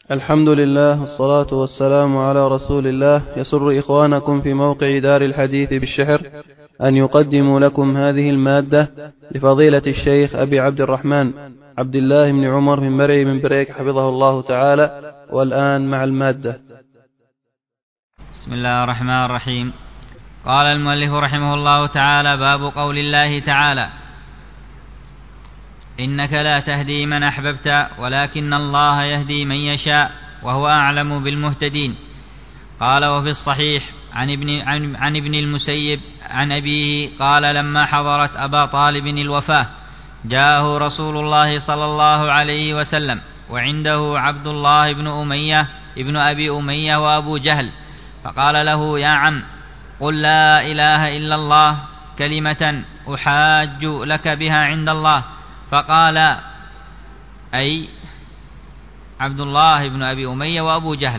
الحمد لله والصلاة والسلام على رسول الله. يسر إخوانكم في موقع دار الحديث بالشحر أن يقدموا لكم هذه المادة لفضيلة الشيخ أبي عبد الرحمن عبد الله بن عمر بن مرعي بن بريك حفظه الله تعالى. والآن مع المادة. بسم الله الرحمن الرحيم. قال المؤلف رحمه الله تعالى: باب قول الله تعالى: إنك لا تهدي من أحببت ولكن الله يهدي من يشاء وهو أعلم بالمهتدين. قال: وفي الصحيح عن ابن المسيب عن أبيه قال: لما حضرت أبا طالب الوفاة جاءه رسول الله صلى الله عليه وسلم وعنده عبد الله بن أمية ابن أبي أمية وأبو جهل، فقال له: يا عم، قل لا إله إلا الله كلمة أحاج لك بها عند الله. فقال، أي عبد الله بن أبي أمية وأبو جهل.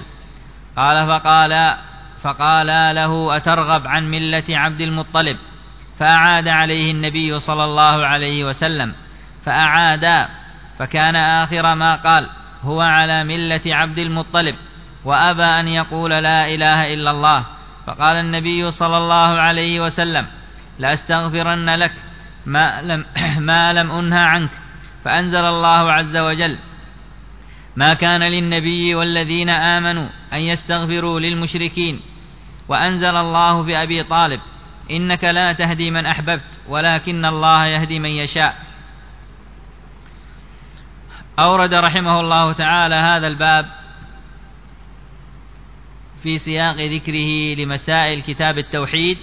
فقال له: أترغب عن ملة عبد المطلب؟ فأعاد عليه النبي صلى الله عليه وسلم فأعاد، فكان آخر ما قال: هو على ملة عبد المطلب، وأبى أن يقول لا إله إلا الله. فقال النبي صلى الله عليه وسلم: لأستغفرن لك ما لم أنهى عنك. فأنزل الله عز وجل: ما كان للنبي والذين آمنوا أن يستغفروا للمشركين. وأنزل الله في أبي طالب: إنك لا تهدي من أحببت ولكن الله يهدي من يشاء. أورد رحمه الله تعالى هذا الباب في سياق ذكره لمسائل كتاب التوحيد،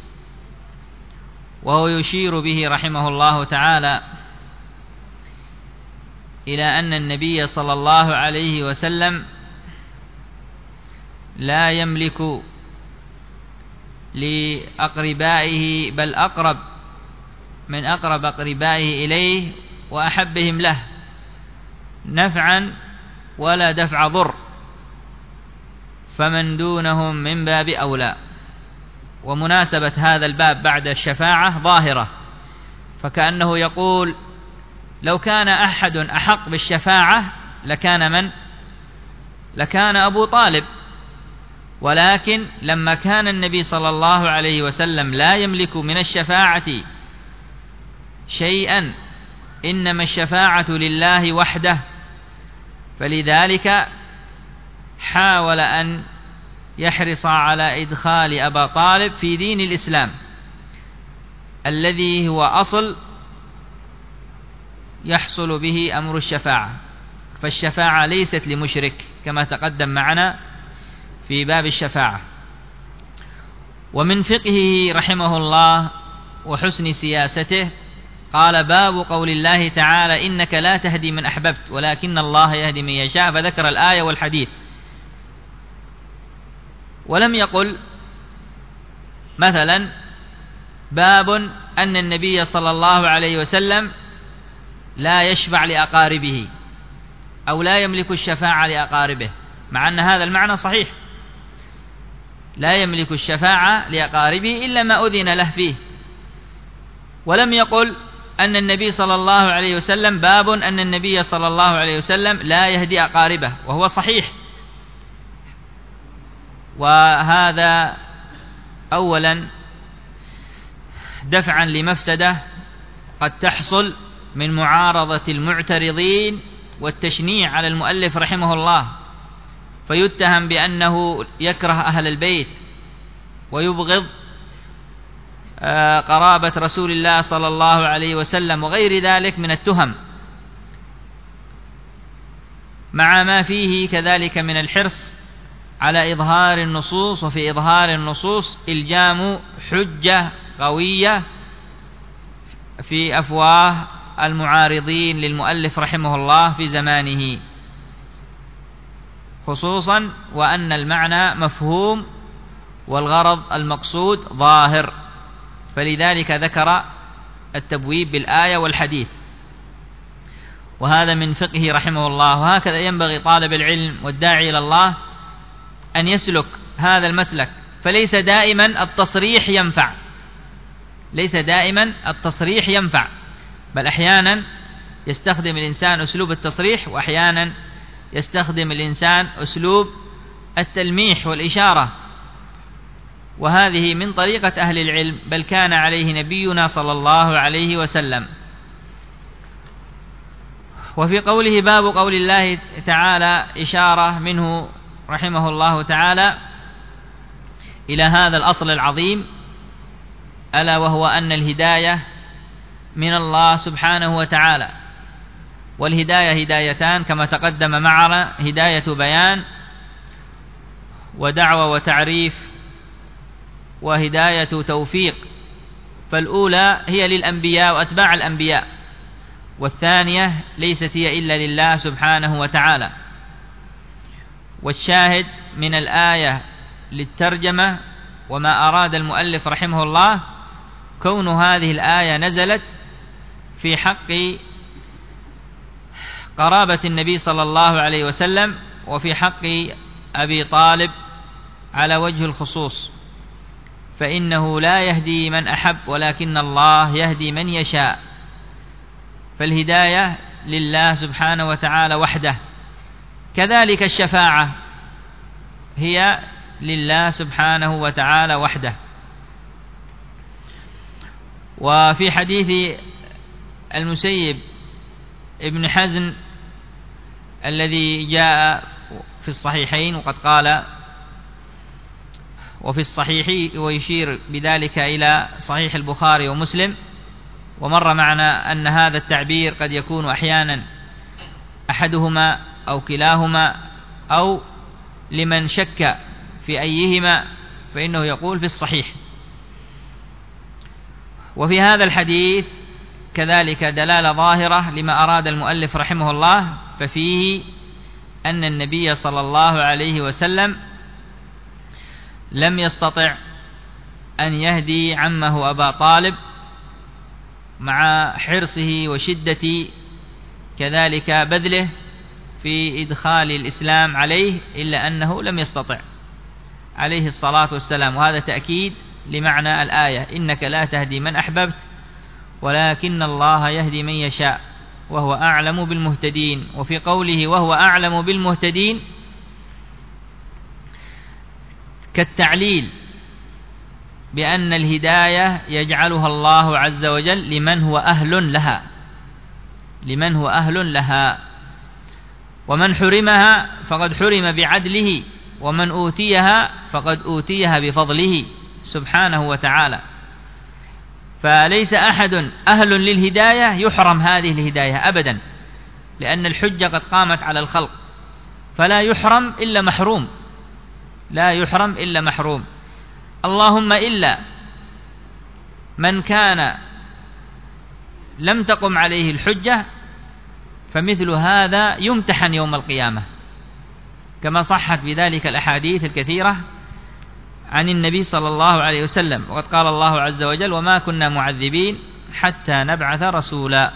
وهو يشير به رحمه الله تعالى إلى أن النبي صلى الله عليه وسلم لا يملك لأقربائه، بل أقرب من أقرب أقربائه إليه وأحبهم له، نفعا ولا دفع ضر، فمن دونهم من باب أولى. ومناسبة هذا الباب بعد الشفاعة ظاهرة، فكأنه يقول: لو كان أحد أحق بالشفاعة لكان من؟ لكان أبو طالب. ولكن لما كان النبي صلى الله عليه وسلم لا يملك من الشفاعة شيئا، إنما الشفاعة لله وحده، فلذلك حاول أن يحرص على إدخال أبا طالب في دين الإسلام الذي هو أصل يحصل به أمر الشفاعة. فالشفاعة ليست لمشرك كما تقدم معنا في باب الشفاعة. ومن فقهه رحمه الله وحسن سياسته قال: باب قول الله تعالى: إنك لا تهدي من أحببت ولكن الله يهدي من يشاء، فذكر الآية والحديث، ولم يقل مثلا باب أن النبي صلى الله عليه وسلم لا يشفع لأقاربه أو لا يملك الشفاعة لأقاربه، مع أن هذا المعنى صحيح، لا يملك الشفاعة لأقاربه إلا ما أذن له فيه. ولم يقل أن النبي صلى الله عليه وسلم باب أن النبي صلى الله عليه وسلم لا يهدي أقاربه، وهو صحيح. وهذا أولا دفعا لمفسدة قد تحصل من معارضة المعترضين والتشنيع على المؤلف رحمه الله، فيتهم بأنه يكره أهل البيت ويبغض قرابة رسول الله صلى الله عليه وسلم وغير ذلك من التهم، مع ما فيه كذلك من الحرص على إظهار النصوص، وفي إظهار النصوص إلجام حجة قوية في أفواه المعارضين للمؤلف رحمه الله في زمانه، خصوصا وأن المعنى مفهوم والغرض المقصود ظاهر، فلذلك ذكر التبويب بالآية والحديث. وهذا من فقهه رحمه الله. وهكذا ينبغي طالب العلم والداعي إلى الله أن يسلك هذا المسلك، فليس دائما التصريح ينفع، ليس دائما التصريح ينفع، بل أحيانا يستخدم الإنسان أسلوب التصريح، وأحيانا يستخدم الإنسان أسلوب التلميح والإشارة، وهذه من طريقة أهل العلم، بل كان عليه نبينا صلى الله عليه وسلم. وفي قوله باب قول الله تعالى إشارة منه رحمه الله تعالى إلى هذا الأصل العظيم، ألا وهو أن الهداية من الله سبحانه وتعالى. والهداية هدايتان كما تقدم معنا: هداية بيان ودعوة وتعريف، وهداية توفيق. فالأولى هي للأنبياء وأتباع الأنبياء، والثانية ليست هي إلا لله سبحانه وتعالى. والشاهد من الآية للترجمة وما أراد المؤلف رحمه الله كون هذه الآية نزلت في حق قرابة النبي صلى الله عليه وسلم وفي حق أبي طالب على وجه الخصوص، فإنه لا يهدي من أحب ولكن الله يهدي من يشاء. فالهداية لله سبحانه وتعالى وحده، كذلك الشفاعة هي لله سبحانه وتعالى وحده. وفي حديث المسيب ابن حزن الذي جاء في الصحيحين، وقد قال وفي الصحيح، ويشير بذلك إلى صحيح البخاري ومسلم، ومر معنا أن هذا التعبير قد يكون أحيانا أحدهما أو كلاهما أو لمن شك في أيهما فإنه يقول في الصحيح. وفي هذا الحديث كذلك دلالة ظاهرة لما أراد المؤلف رحمه الله، ففيه أن النبي صلى الله عليه وسلم لم يستطع أن يهدي عمه أبا طالب مع حرصه وشدة كذلك بذله في إدخال الإسلام عليه، إلا أنه لم يستطع عليه الصلاة والسلام. وهذا تأكيد لمعنى الآية: إنك لا تهدي من أحببت ولكن الله يهدي من يشاء وهو أعلم بالمهتدين. وفي قوله وهو أعلم بالمهتدين كالتعليل بأن الهداية يجعلها الله عز وجل لمن هو أهل لها، لمن هو أهل لها، ومن حرمها فقد حرم بعدله، ومن أوتيها فقد أوتيها بفضله سبحانه وتعالى. فليس أحد أهل للهداية يحرم هذه الهداية أبدا، لأن الحجة قد قامت على الخلق، فلا يحرم إلا محروم، لا يحرم إلا محروم. اللهم إلا من كان لم تقم عليه الحجة، فمثل هذا يمتحن يوم القيامة، كما صحت بذلك الأحاديث الكثيرة عن النبي صلى الله عليه وسلم. وقد قال الله عز وجل: وما كنا معذبين حتى نبعث رسولا.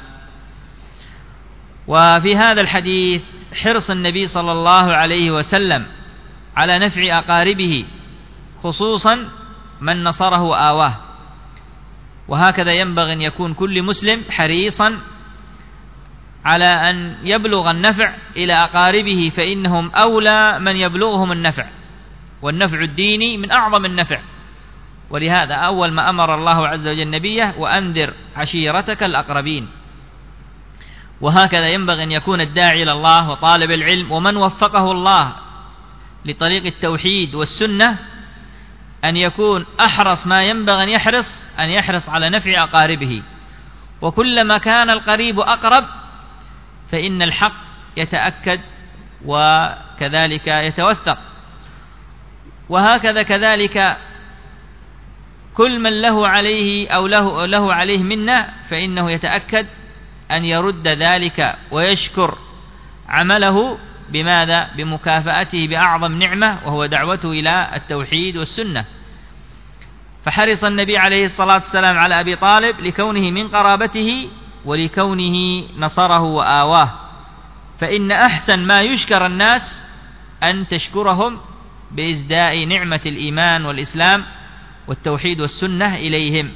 وفي هذا الحديث حرص النبي صلى الله عليه وسلم على نفع أقاربه، خصوصا من نصره وآواه. وهكذا ينبغي أن يكون كل مسلم حريصا على أن يبلغ النفع إلى أقاربه، فإنهم أولى من يبلغهم النفع، والنفع الديني من أعظم النفع. ولهذا أول ما أمر الله عز وجل نبيه: وأنذر عشيرتك الأقربين. وهكذا ينبغي أن يكون الداعي إلى الله وطالب العلم ومن وفقه الله لطريق التوحيد والسنة أن يكون أحرص ما ينبغي أن يحرص على نفع أقاربه. وكلما كان القريب أقرب فإن الحق يتأكد وكذلك يتوثق. وهكذا كذلك كل من له عليه أو له عليه منة فإنه يتأكد أن يرد ذلك ويشكر عمله بماذا؟ بمكافأته بأعظم نعمة، وهو دعوته إلى التوحيد والسنة. فحرص النبي عليه الصلاة والسلام على أبي طالب لكونه من قرابته ولكونه نصره وآواه. فإن أحسن ما يشكر الناس أن تشكرهم بإزداء نعمة الإيمان والإسلام والتوحيد والسنة إليهم.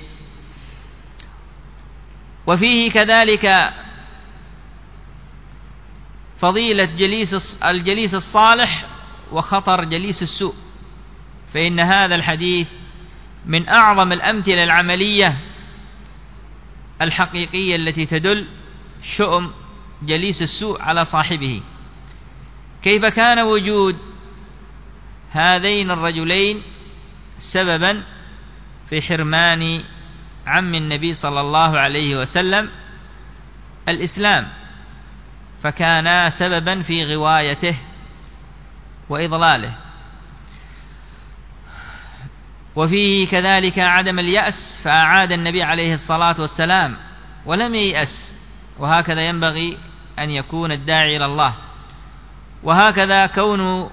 وفيه كذلك فضيلة الجليس الصالح وخطر جليس السوء، فإن هذا الحديث من أعظم الأمثلة العملية الحقيقية التي تدل شؤم جليس السوء على صاحبه. كيف كان وجود هذين الرجلين سببا في حرمان عم النبي صلى الله عليه وسلم الإسلام، فكانا سببا في غوايته وإضلاله. وفيه كذلك عدم اليأس، فأعاد النبي عليه الصلاة والسلام ولم ييأس، وهكذا ينبغي أن يكون الداعي إلى الله. وهكذا كون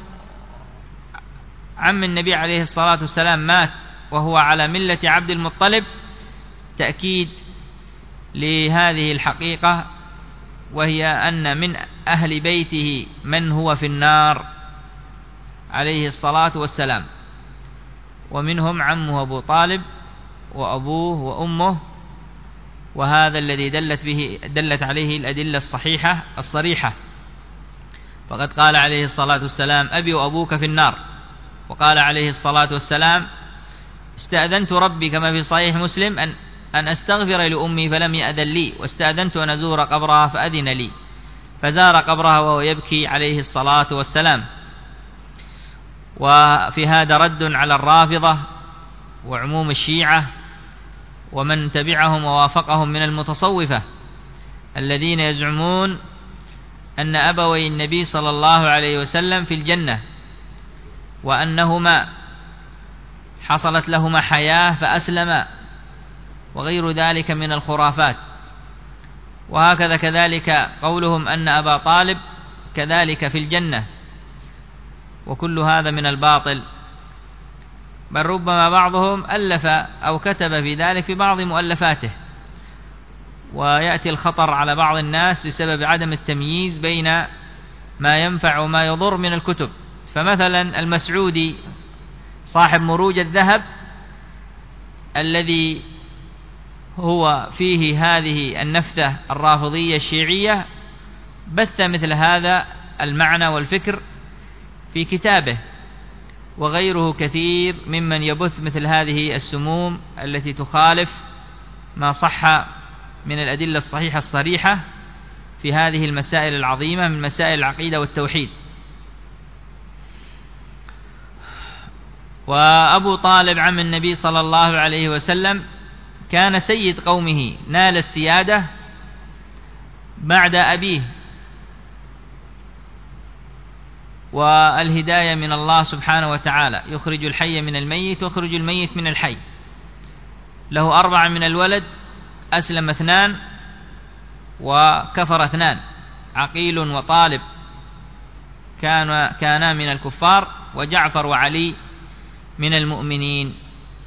عم النبي عليه الصلاة والسلام مات وهو على ملة عبد المطلب تأكيد لهذه الحقيقة، وهي أن من أهل بيته من هو في النار عليه الصلاة والسلام، ومنهم عمه أبو طالب وأبوه وأمه، وهذا الذي دلت عليه الأدلة الصريحة. فقد قال عليه الصلاة والسلام: أبي وأبوك في النار. وقال عليه الصلاة والسلام: استأذنت ربي كما في صحيح مسلم أن أستغفر لأمي فلم يأذن لي، واستأذنت أن أزور قبرها فأذن لي، فزار قبرها وهو يبكي عليه الصلاة والسلام. وفي هذا رد على الرافضة وعموم الشيعة ومن تبعهم ووافقهم من المتصوفة الذين يزعمون أن أبوي النبي صلى الله عليه وسلم في الجنة، وأنهما حصلت لهما حياة فأسلما، وغير ذلك من الخرافات. وهكذا كذلك قولهم أن أبا طالب كذلك في الجنة، وكل هذا من الباطل، بل ربما بعضهم ألف أو كتب في ذلك في بعض مؤلفاته، ويأتي الخطر على بعض الناس بسبب عدم التمييز بين ما ينفع وما يضر من الكتب. فمثلا المسعودي صاحب مروج الذهب الذي هو فيه هذه النفثة الرافضية الشيعية بث مثل هذا المعنى والفكر في كتابه، وغيره كثير ممن يبث مثل هذه السموم التي تخالف ما صح من الأدلة الصحيحة الصريحة في هذه المسائل العظيمة من مسائل العقيدة والتوحيد. وأبو طالب عم النبي صلى الله عليه وسلم كان سيد قومه، نال السيادة بعد أبيه، والهداية من الله سبحانه وتعالى، يخرج الحي من الميت ويخرج الميت من الحي. له 4 من الولد، أسلم 2 وكفر 2، عقيل وطالب كانا من الكفار، وجعفر وعلي من المؤمنين.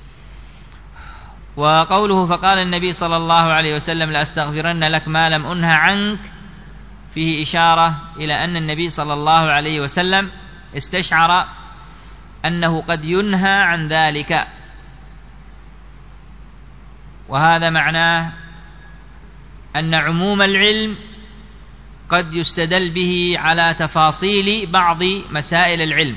وقوله فقال النبي صلى الله عليه وسلم: لأستغفرن لك ما لم أنه عنك، فيه إشارة إلى أن النبي صلى الله عليه وسلم استشعر أنه قد ينهى عن ذلك، وهذا معناه أن عموم العلم قد يستدل به على تفاصيل بعض مسائل العلم.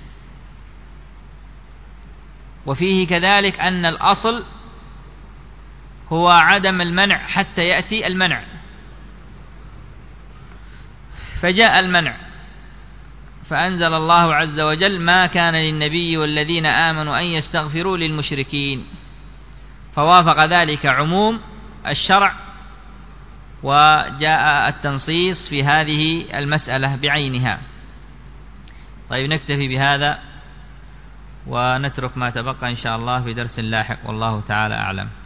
وفيه كذلك أن الأصل هو عدم المنع حتى يأتي المنع، فجاء المنع فأنزل الله عز وجل: ما كان للنبي والذين آمنوا أن يستغفروا للمشركين، فوافق ذلك عموم الشرع، وجاء التنصيص في هذه المسألة بعينها. طيب، نكتفي بهذا ونترك ما تبقى إن شاء الله في درس لاحق، والله تعالى أعلم.